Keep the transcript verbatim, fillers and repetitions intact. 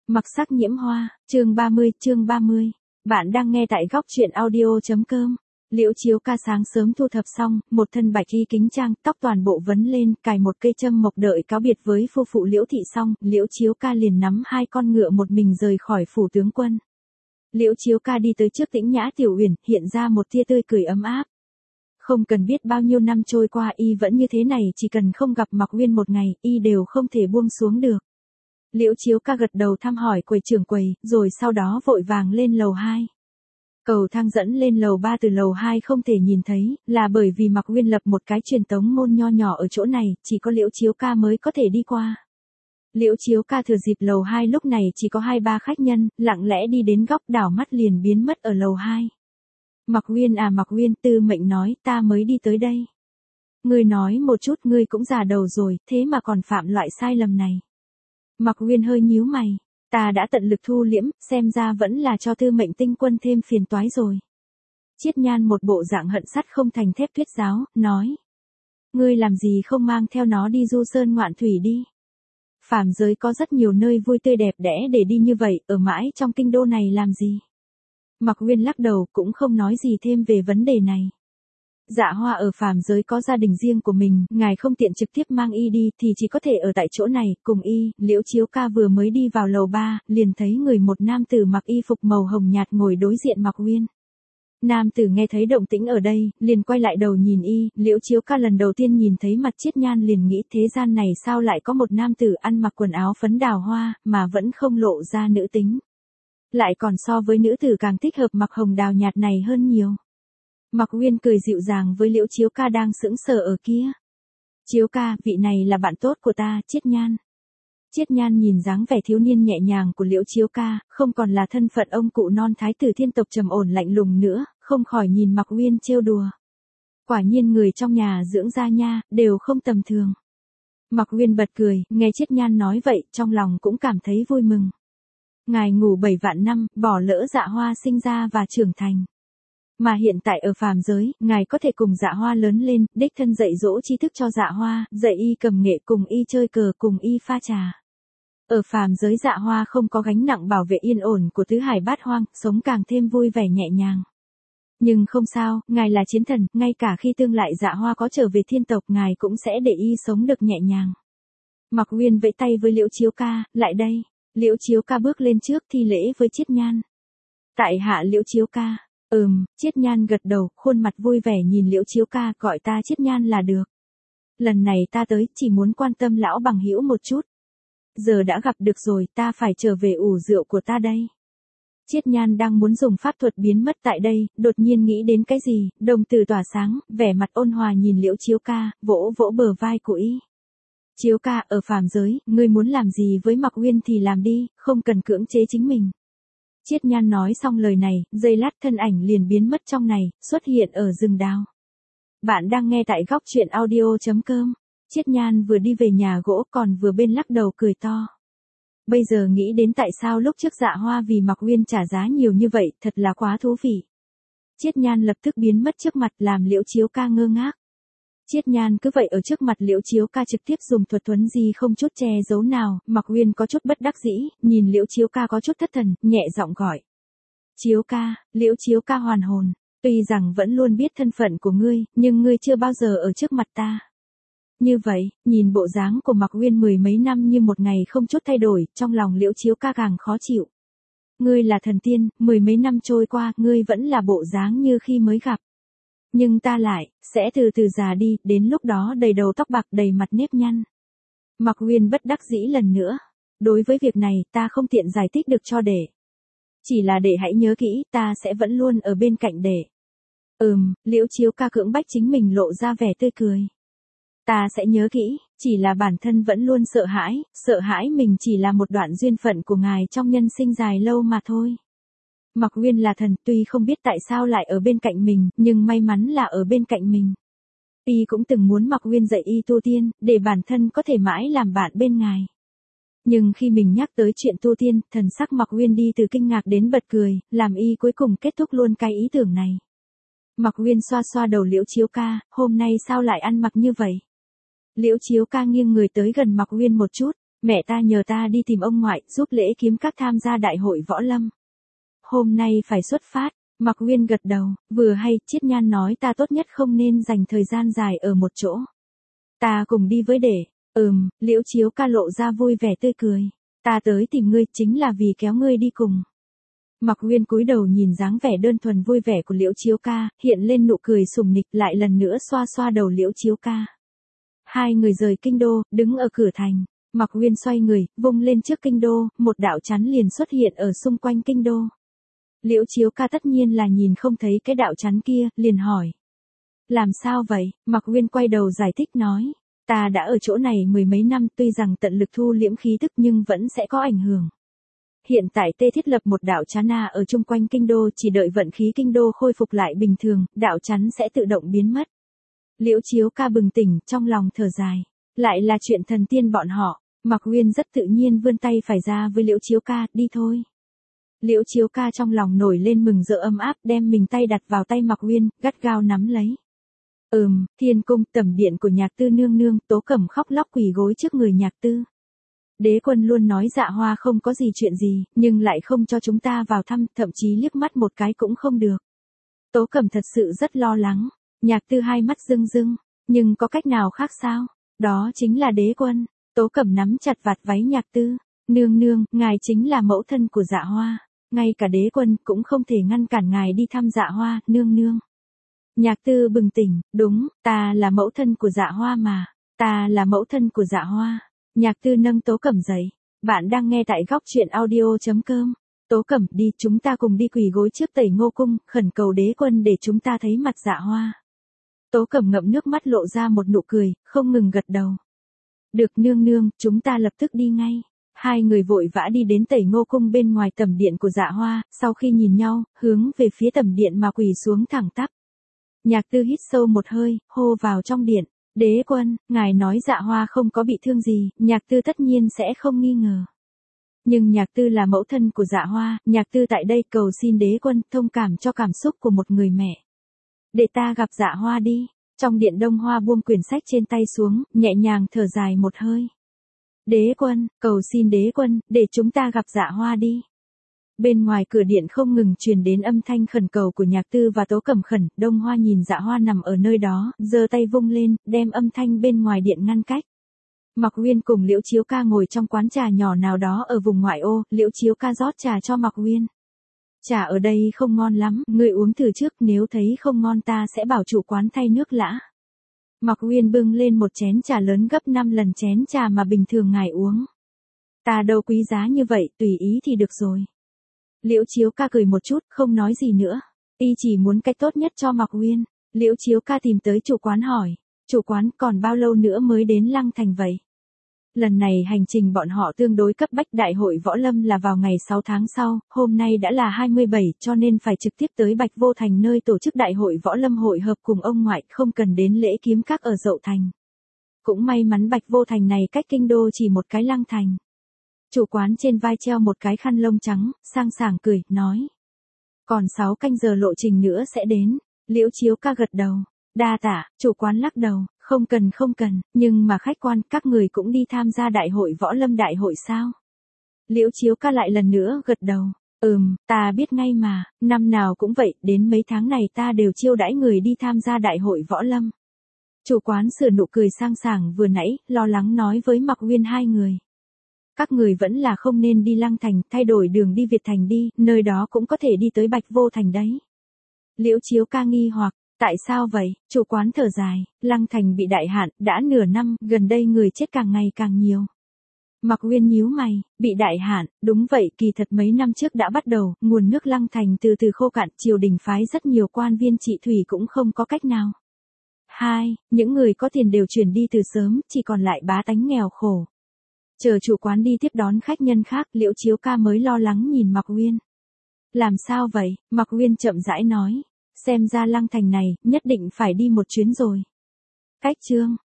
Mặc sắc nhiễm hoa, chương ba mươi, chương ba mươi. Bạn đang nghe tại góc truyện audio chấm com. Liễu Chiếu Ca sáng sớm thu thập xong, một thân bạch y kính trang, tóc toàn bộ vấn lên, cài một cây châm mộc đợi cáo biệt với phu phụ Liễu thị xong, Liễu Chiếu Ca liền nắm hai con ngựa một mình rời khỏi phủ tướng quân. Liễu Chiếu Ca đi tới trước Tĩnh Nhã Tiểu Uyển, hiện ra một tia tươi cười ấm áp. Không cần biết bao nhiêu năm trôi qua y vẫn như thế này, chỉ cần không gặp Mạc Uyên một ngày, y đều không thể buông xuống được. Liễu Chiếu Ca gật đầu thăm hỏi quầy trưởng quầy, rồi sau đó vội vàng lên lầu hai. Cầu thang dẫn lên lầu ba từ lầu hai không thể nhìn thấy, là bởi vì Mạc Uyên lập một cái truyền tống môn nho nhỏ ở chỗ này, chỉ có Liễu Chiếu Ca mới có thể đi qua. Liễu Chiếu Ca thừa dịp lầu hai lúc này chỉ có hai ba khách nhân, lặng lẽ đi đến góc đảo mắt liền biến mất ở lầu hai. Mạc Uyên à Mạc Uyên, Tư Mệnh nói, ta mới đi tới đây. Ngươi nói một chút, ngươi cũng già đầu rồi, thế mà còn phạm loại sai lầm này. Mạc Uyên hơi nhíu mày, ta đã tận lực thu liễm, xem ra vẫn là cho Tư Mệnh tinh quân thêm phiền toái rồi. Chiết Nhan một bộ dạng hận sắt không thành thép thuyết giáo, nói. Ngươi làm gì không mang theo nó đi du sơn ngoạn thủy đi. Phàm giới có rất nhiều nơi vui tươi đẹp đẽ để đi như vậy, ở mãi trong kinh đô này làm gì. Mạc Uyên lắc đầu cũng không nói gì thêm về vấn đề này. Dạ Hoa ở phàm giới có gia đình riêng của mình, ngài không tiện trực tiếp mang y đi thì chỉ có thể ở tại chỗ này, cùng y. Liễu Chiếu Ca vừa mới đi vào lầu ba, liền thấy người một nam tử mặc y phục màu hồng nhạt ngồi đối diện Mạc Uyên. Nam tử nghe thấy động tĩnh ở đây, liền quay lại đầu nhìn y. Liễu Chiếu Ca lần đầu tiên nhìn thấy mặt Chiết Nhan liền nghĩ thế gian này sao lại có một nam tử ăn mặc quần áo phấn đào hoa, mà vẫn không lộ ra nữ tính. Lại còn so với nữ tử càng thích hợp mặc hồng đào nhạt này hơn nhiều. Mạc Uyên cười dịu dàng với Liễu Chiếu Ca đang sững sờ ở kia. Chiếu Ca, vị này là bạn tốt của ta, Chiết Nhan. Chiết Nhan nhìn dáng vẻ thiếu niên nhẹ nhàng của Liễu Chiếu Ca, không còn là thân phận ông cụ non thái tử thiên tộc trầm ổn lạnh lùng nữa, không khỏi nhìn Mạc Uyên trêu đùa. Quả nhiên người trong nhà dưỡng ra nha, đều không tầm thường. Mạc Uyên bật cười, nghe Chiết Nhan nói vậy, trong lòng cũng cảm thấy vui mừng. Ngài ngủ bảy vạn năm, bỏ lỡ Dạ Hoa sinh ra và trưởng thành. Mà hiện tại ở phàm giới, ngài có thể cùng Dạ Hoa lớn lên, đích thân dạy dỗ tri thức cho Dạ Hoa, dạy y cầm nghệ, cùng y chơi cờ, cùng y pha trà. Ở phàm giới Dạ Hoa không có gánh nặng bảo vệ yên ổn của tứ hải bát hoang, sống càng thêm vui vẻ nhẹ nhàng. Nhưng không sao, ngài là chiến thần, ngay cả khi tương lại Dạ Hoa có trở về thiên tộc, ngài cũng sẽ để y sống được nhẹ nhàng. Mạc Uyên vẫy tay với Liễu Chiếu Ca, lại đây. Liễu Chiếu Ca bước lên trước thi lễ với Chiết Nhan. Tại hạ Liễu Chiếu Ca. Ừm, Chiết Nhan gật đầu, khuôn mặt vui vẻ nhìn Liễu Chiếu Ca, gọi ta Chiết Nhan là được. Lần này ta tới, chỉ muốn quan tâm lão bằng hữu một chút. Giờ đã gặp được rồi, ta phải trở về ủ rượu của ta đây. Chiết Nhan đang muốn dùng pháp thuật biến mất tại đây, đột nhiên nghĩ đến cái gì, đồng tử tỏa sáng, vẻ mặt ôn hòa nhìn Liễu Chiếu Ca, vỗ vỗ bờ vai của y. Chiếu Ca, ở phàm giới, ngươi muốn làm gì với Mạc Uyên thì làm đi, không cần cưỡng chế chính mình. Chiết Nhan nói xong lời này, giây lát thân ảnh liền biến mất trong này, xuất hiện ở rừng đào. Bạn đang nghe tại góc truyện audio chấm com. Chiết Nhan vừa đi về nhà gỗ còn vừa bên lắc đầu cười to. Bây giờ nghĩ đến tại sao lúc trước Dạ Hoa vì Mạc Uyên trả giá nhiều như vậy, thật là quá thú vị. Chiết Nhan lập tức biến mất trước mặt làm Liễu Chiếu Ca ngơ ngác. Chiết Nhan cứ vậy ở trước mặt Liễu Chiếu Ca trực tiếp dùng thuật thuấn di không chút che giấu nào, Mạc Uyên có chút bất đắc dĩ, nhìn Liễu Chiếu Ca có chút thất thần, nhẹ giọng gọi. Chiếu Ca, Liễu Chiếu Ca hoàn hồn, tuy rằng vẫn luôn biết thân phận của ngươi, nhưng ngươi chưa bao giờ ở trước mặt ta. Như vậy, nhìn bộ dáng của Mạc Uyên mười mấy năm như một ngày không chút thay đổi, trong lòng Liễu Chiếu Ca càng khó chịu. Ngươi là thần tiên, mười mấy năm trôi qua, ngươi vẫn là bộ dáng như khi mới gặp. Nhưng ta lại, sẽ từ từ già đi, đến lúc đó đầy đầu tóc bạc đầy mặt nếp nhăn. Mạc Uyên bất đắc dĩ lần nữa. Đối với việc này, ta không tiện giải thích được cho đệ. Chỉ là đệ hãy nhớ kỹ, ta sẽ vẫn luôn ở bên cạnh đệ. Ừm, Liễu Chiếu Ca cưỡng bách chính mình lộ ra vẻ tươi cười. Ta sẽ nhớ kỹ, chỉ là bản thân vẫn luôn sợ hãi, sợ hãi mình chỉ là một đoạn duyên phận của ngài trong nhân sinh dài lâu mà thôi. Mạc Uyên là thần, tuy không biết tại sao lại ở bên cạnh mình, nhưng may mắn là ở bên cạnh mình. Y cũng từng muốn Mạc Uyên dạy y tu tiên, để bản thân có thể mãi làm bạn bên ngài. Nhưng khi mình nhắc tới chuyện tu tiên, thần sắc Mạc Uyên đi từ kinh ngạc đến bật cười, làm y cuối cùng kết thúc luôn cái ý tưởng này. Mạc Uyên xoa xoa đầu Liễu Chiếu Ca, hôm nay sao lại ăn mặc như vậy? Liễu Chiếu Ca nghiêng người tới gần Mạc Uyên một chút, Mẹ ta nhờ ta đi tìm ông ngoại, giúp Lễ Kiếm Các tham gia đại hội võ lâm. Hôm nay phải xuất phát. Mạc Uyên gật đầu, vừa hay, Chiết Nhan nói ta tốt nhất không nên dành thời gian dài ở một chỗ. Ta cùng đi với để. Ừm, Liễu Chiếu Ca lộ ra vui vẻ tươi cười. Ta tới tìm ngươi chính là vì kéo ngươi đi cùng. Mạc Uyên cúi đầu nhìn dáng vẻ đơn thuần vui vẻ của Liễu Chiếu Ca, hiện lên nụ cười sùng nịch, lại lần nữa xoa xoa đầu Liễu Chiếu Ca. Hai người rời kinh đô, đứng ở cửa thành. Mạc Uyên xoay người, vung lên trước kinh đô, một đạo chắn liền xuất hiện ở xung quanh kinh đô. Liễu Chiếu Ca tất nhiên là nhìn không thấy cái đạo chắn kia, liền hỏi. Làm sao vậy? Mạc Uyên quay đầu giải thích nói. Ta đã ở chỗ này mười mấy năm, tuy rằng tận lực thu liễm khí tức nhưng vẫn sẽ có ảnh hưởng. Hiện tại tê thiết lập một đạo chắn A ở chung quanh kinh đô, chỉ đợi vận khí kinh đô khôi phục lại bình thường, đạo chắn sẽ tự động biến mất. Liễu Chiếu Ca bừng tỉnh, trong lòng thở dài. Lại là chuyện thần tiên bọn họ. Mạc Uyên rất tự nhiên vươn tay phải ra với Liễu Chiếu Ca, đi thôi. Liễu Chiếu Ca trong lòng nổi lên mừng rỡ ấm áp, đem mình tay đặt vào tay Mạc Uyên, gắt gao nắm lấy. Ừm, Thiên cung, tẩm điện của Nhạc Tư nương nương, Tố Cẩm khóc lóc quỳ gối trước người Nhạc Tư. Đế quân luôn nói Dạ Hoa không có gì chuyện gì, nhưng lại không cho chúng ta vào thăm, thậm chí liếc mắt một cái cũng không được. Tố Cẩm thật sự rất lo lắng. Nhạc Tư hai mắt rưng rưng, nhưng có cách nào khác sao? Đó chính là đế quân. Tố Cẩm nắm chặt vạt váy Nhạc Tư. Nương nương, ngài chính là mẫu thân của Dạ Hoa. Ngay cả đế quân cũng không thể ngăn cản ngài đi thăm Dạ Hoa, nương nương. Nhạc Tư bừng tỉnh, đúng, ta là mẫu thân của Dạ Hoa mà. Ta là mẫu thân của Dạ Hoa. Nhạc Tư nâng Tố Cẩm dậy. Bạn đang nghe tại góc truyện audio chấm com. Tố Cẩm, đi, chúng ta cùng đi quỳ gối trước Tẩy Ngô cung, khẩn cầu đế quân để chúng ta thấy mặt Dạ Hoa. Tố Cẩm ngậm nước mắt lộ ra một nụ cười, không ngừng gật đầu. Được nương nương, chúng ta lập tức đi ngay. Hai người vội vã đi đến Tẩy Ngô cung bên ngoài tẩm điện của Dạ Hoa, sau khi nhìn nhau, hướng về phía tẩm điện mà quỳ xuống thẳng tắp. Nhạc Tư hít sâu một hơi, hô vào trong điện. Đế quân, ngài nói Dạ Hoa không có bị thương gì, Nhạc Tư tất nhiên sẽ không nghi ngờ. Nhưng Nhạc Tư là mẫu thân của Dạ Hoa, Nhạc Tư tại đây cầu xin đế quân thông cảm cho cảm xúc của một người mẹ. Để ta gặp Dạ Hoa đi. Trong điện Đông Hoa buông quyển sách trên tay xuống, nhẹ nhàng thở dài một hơi. Đế quân, cầu xin đế quân, để chúng ta gặp Dạ Hoa đi. Bên ngoài cửa điện không ngừng truyền đến âm thanh khẩn cầu của Nhạc Tư và Tố Cẩm khẩn, Đông Hoa nhìn Dạ Hoa nằm ở nơi đó, giơ tay vung lên, đem âm thanh bên ngoài điện ngăn cách. Mạc Uyên cùng Liễu Chiếu Ca ngồi trong quán trà nhỏ nào đó ở vùng ngoại ô, Liễu Chiếu Ca rót trà cho Mạc Uyên. Trà ở đây không ngon lắm, ngươi uống thử trước, nếu thấy không ngon ta sẽ bảo chủ quán thay nước lã. Mạc Uyên bưng lên một chén trà lớn gấp năm lần chén trà mà bình thường ngài uống. Ta đâu quý giá như vậy, tùy ý thì được rồi. Liễu Chiếu Ca cười một chút, không nói gì nữa. Y chỉ muốn cách tốt nhất cho Mạc Uyên. Liễu Chiếu Ca tìm tới chủ quán hỏi. Chủ quán, còn bao lâu nữa mới đến Lăng Thành vậy? Lần này hành trình bọn họ tương đối cấp bách, đại hội võ lâm là vào ngày sáu tháng sau, hôm nay đã là hai mươi bảy cho nên phải trực tiếp tới Bạch Vô Thành nơi tổ chức đại hội võ lâm hội hợp cùng ông ngoại, không cần đến Lễ Kiếm Các ở Dậu Thành. Cũng may mắn Bạch Vô Thành này cách kinh đô chỉ một cái Lăng Thành. Chủ quán trên vai treo một cái khăn lông trắng, sang sảng cười, nói. Còn sáu canh giờ lộ trình nữa sẽ đến. Liễu Chiếu Ca gật đầu. Đa tạ, chủ quán lắc đầu. Không cần không cần, nhưng mà khách quan, các người cũng đi tham gia đại hội võ lâm đại hội sao? Liễu Chiếu Ca lại lần nữa gật đầu. Ừm, ta biết ngay mà, năm nào cũng vậy, đến mấy tháng này ta đều chiêu đãi người đi tham gia đại hội võ lâm. Chủ quán sửa nụ cười sang sảng vừa nãy, lo lắng nói với Mạc Uyên hai người. Các người vẫn là không nên đi Lăng Thành, thay đổi đường đi Việt Thành đi, nơi đó cũng có thể đi tới Bạch Vô Thành đấy. Liễu Chiếu Ca nghi hoặc. Tại sao vậy? Chủ quán thở dài, Lăng Thành bị đại hạn, đã nửa năm, gần đây người chết càng ngày càng nhiều. Mạc Uyên nhíu mày, bị đại hạn, đúng vậy, kỳ thật mấy năm trước đã bắt đầu, nguồn nước Lăng Thành từ từ khô cạn, triều đình phái rất nhiều quan viên trị thủy cũng không có cách nào. Hai, những người có tiền đều chuyển đi từ sớm, chỉ còn lại bá tánh nghèo khổ. Chờ chủ quán đi tiếp đón khách nhân khác, Liễu Chiếu Ca mới lo lắng nhìn Mạc Uyên. Làm sao vậy? Mạc Uyên chậm rãi nói. Xem ra Lăng Thành này, nhất định phải đi một chuyến rồi. Cách chương.